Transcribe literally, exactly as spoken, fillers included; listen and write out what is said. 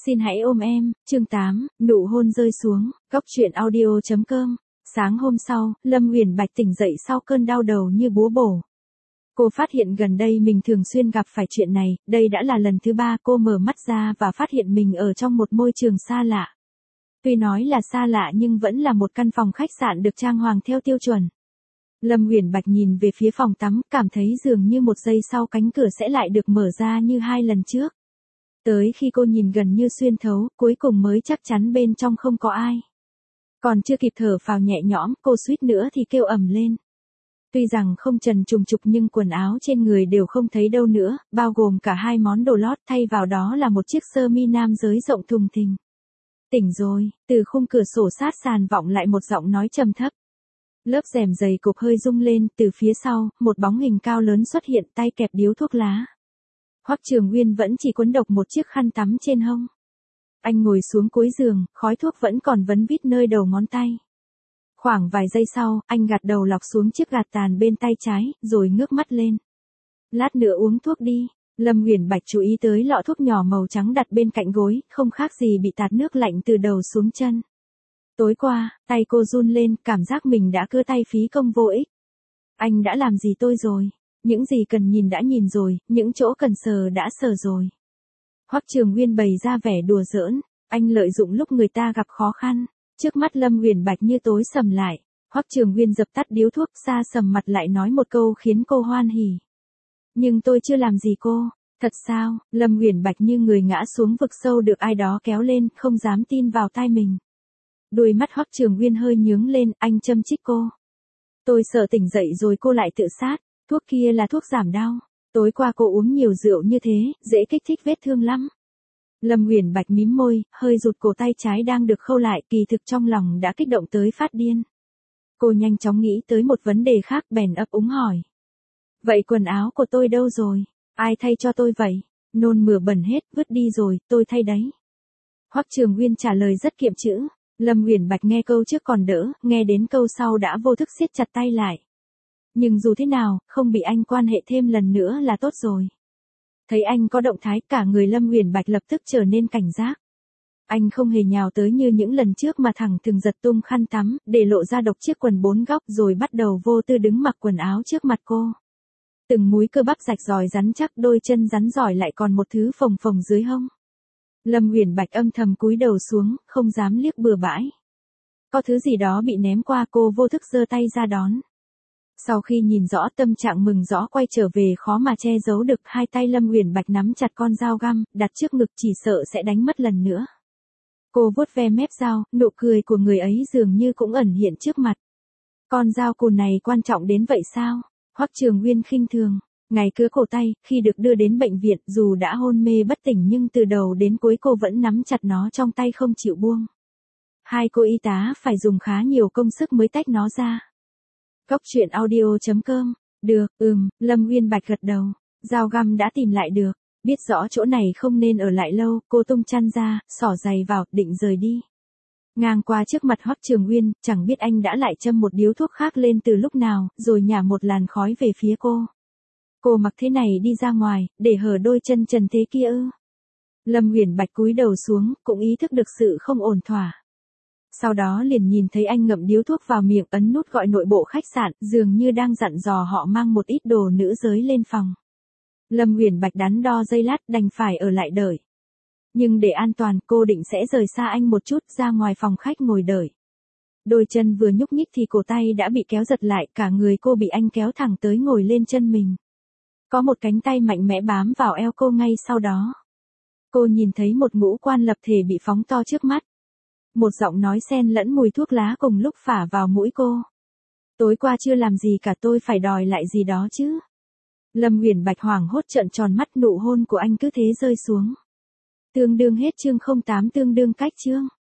Xin hãy ôm em, chương tám, nụ hôn rơi xuống, góc truyện audio chấm com. Sáng hôm sau, Lâm Uyển Bạch tỉnh dậy sau cơn đau đầu như búa bổ. Cô phát hiện gần đây mình thường xuyên gặp phải chuyện này, đây đã là lần thứ ba cô mở mắt ra và phát hiện mình ở trong một môi trường xa lạ. Tuy nói là xa lạ nhưng vẫn là một căn phòng khách sạn được trang hoàng theo tiêu chuẩn. Lâm Uyển Bạch nhìn về phía phòng tắm, cảm thấy dường như một giây sau cánh cửa sẽ lại được mở ra như hai lần trước. Tới khi cô nhìn gần như xuyên thấu, cuối cùng mới chắc chắn bên trong không có ai. Còn chưa kịp thở phào nhẹ nhõm, cô suýt nữa thì kêu ầm lên. Tuy rằng không trần trùng trục nhưng quần áo trên người đều không thấy đâu nữa, bao gồm cả hai món đồ lót, thay vào đó là một chiếc sơ mi nam giới rộng thùng thình. Tỉnh rồi, từ khung cửa sổ sát sàn vọng lại một giọng nói trầm thấp. Lớp rèm dày cộp hơi rung lên, từ phía sau, một bóng hình cao lớn xuất hiện, tay kẹp điếu thuốc lá. Hoắc Trường Uyên vẫn chỉ quấn độc một chiếc khăn tắm trên hông. Anh ngồi xuống cuối giường, khói thuốc vẫn còn vấn vít nơi đầu ngón tay. Khoảng vài giây sau, anh gạt đầu lọc xuống chiếc gạt tàn bên tay trái, rồi ngước mắt lên. Lát nữa uống thuốc đi. Lâm Uyển Bạch chú ý tới lọ thuốc nhỏ màu trắng đặt bên cạnh gối, không khác gì bị tạt nước lạnh từ đầu xuống chân. Tối qua, tay cô run lên, cảm giác mình đã cưa tay phí công vô ích. Anh đã làm gì tôi rồi? Những gì cần nhìn đã nhìn rồi, những chỗ cần sờ đã sờ rồi. Hoắc Trường Uyên bày ra vẻ đùa giỡn, anh lợi dụng lúc người ta gặp khó khăn. Trước mắt Lâm Uyển Bạch như tối sầm lại, Hoắc Trường Uyên dập tắt điếu thuốc, xa sầm mặt lại nói một câu khiến cô hoan hỉ. Nhưng tôi chưa làm gì cô. Thật sao? Lâm Uyển Bạch như người ngã xuống vực sâu được ai đó kéo lên, không dám tin vào tai mình. Đôi mắt Hoắc Trường Uyên hơi nhướng lên, anh châm chích cô. Tôi sợ tỉnh dậy rồi cô lại tự sát. Thuốc kia là thuốc giảm đau. Tối qua cô uống nhiều rượu như thế, dễ kích thích vết thương lắm. Lâm Uyển Bạch mím môi, hơi rụt cổ tay trái đang được khâu lại, kỳ thực trong lòng đã kích động tới phát điên. Cô nhanh chóng nghĩ tới một vấn đề khác, bèn ấp úng hỏi. Vậy quần áo của tôi đâu rồi? Ai thay cho tôi vậy? Nôn mửa bẩn hết, vứt đi rồi, tôi thay đấy. Hoắc Trường Uyên trả lời rất kiệm chữ. Lâm Uyển Bạch nghe câu trước còn đỡ, nghe đến câu sau đã vô thức siết chặt tay lại. Nhưng dù thế nào, không bị anh quan hệ thêm lần nữa là tốt rồi. Thấy anh có động thái, cả người Lâm Uyển Bạch lập tức trở nên cảnh giác. Anh không hề nhào tới như những lần trước mà thẳng thừng giật tung khăn tắm, để lộ ra độc chiếc quần bốn góc rồi bắt đầu vô tư đứng mặc quần áo trước mặt cô. Từng múi cơ bắp rạch ròi rắn chắc, đôi chân rắn giỏi lại còn một thứ phồng phồng dưới hông. Lâm Uyển Bạch âm thầm cúi đầu xuống, không dám liếc bừa bãi. Có thứ gì đó bị ném qua, cô vô thức giơ tay ra đón. Sau khi nhìn rõ, tâm trạng mừng rõ quay trở về khó mà che giấu được, hai tay Lâm Uyển Bạch nắm chặt con dao găm, đặt trước ngực chỉ sợ sẽ đánh mất lần nữa. Cô vuốt ve mép dao, nụ cười của người ấy dường như cũng ẩn hiện trước mặt. Con dao cùn này quan trọng đến vậy sao? Hoắc Trường Uyên khinh thường, ngày cứa cổ tay, khi được đưa đến bệnh viện, dù đã hôn mê bất tỉnh nhưng từ đầu đến cuối cô vẫn nắm chặt nó trong tay không chịu buông. Hai cô y tá phải dùng khá nhiều công sức mới tách nó ra. Góc truyện audio chấm com. Được, ừm, Lâm Uyên Bạch gật đầu. Dao găm đã tìm lại được. Biết rõ chỗ này không nên ở lại lâu, cô tung chăn ra, xỏ giày vào, định rời đi. Ngang qua trước mặt Hoắc Trường Uyên, chẳng biết anh đã lại châm một điếu thuốc khác lên từ lúc nào, rồi nhả một làn khói về phía cô. Cô mặc thế này đi ra ngoài, để hở đôi chân trần thế kia ư? Lâm Uyển Bạch cúi đầu xuống, cũng ý thức được sự không ổn thỏa. Sau đó liền nhìn thấy anh ngậm điếu thuốc vào miệng, ấn nút gọi nội bộ khách sạn, dường như đang dặn dò họ mang một ít đồ nữ giới lên phòng. Lâm Uyển Bạch đắn đo giây lát, đành phải ở lại đợi. Nhưng để an toàn, cô định sẽ rời xa anh một chút, ra ngoài phòng khách ngồi đợi. Đôi chân vừa nhúc nhích thì cổ tay đã bị kéo giật lại, cả người cô bị anh kéo thẳng tới ngồi lên chân mình. Có một cánh tay mạnh mẽ bám vào eo cô ngay sau đó. Cô nhìn thấy một ngũ quan lập thể bị phóng to trước mắt. Một giọng nói xen lẫn mùi thuốc lá cùng lúc phả vào mũi cô. Tối qua chưa làm gì cả, tôi phải đòi lại gì đó chứ. Lâm Uyển Bạch hoảng hốt trợn tròn mắt, nụ hôn của anh cứ thế rơi xuống. Tương đương hết chương không tám, tương đương cách chương.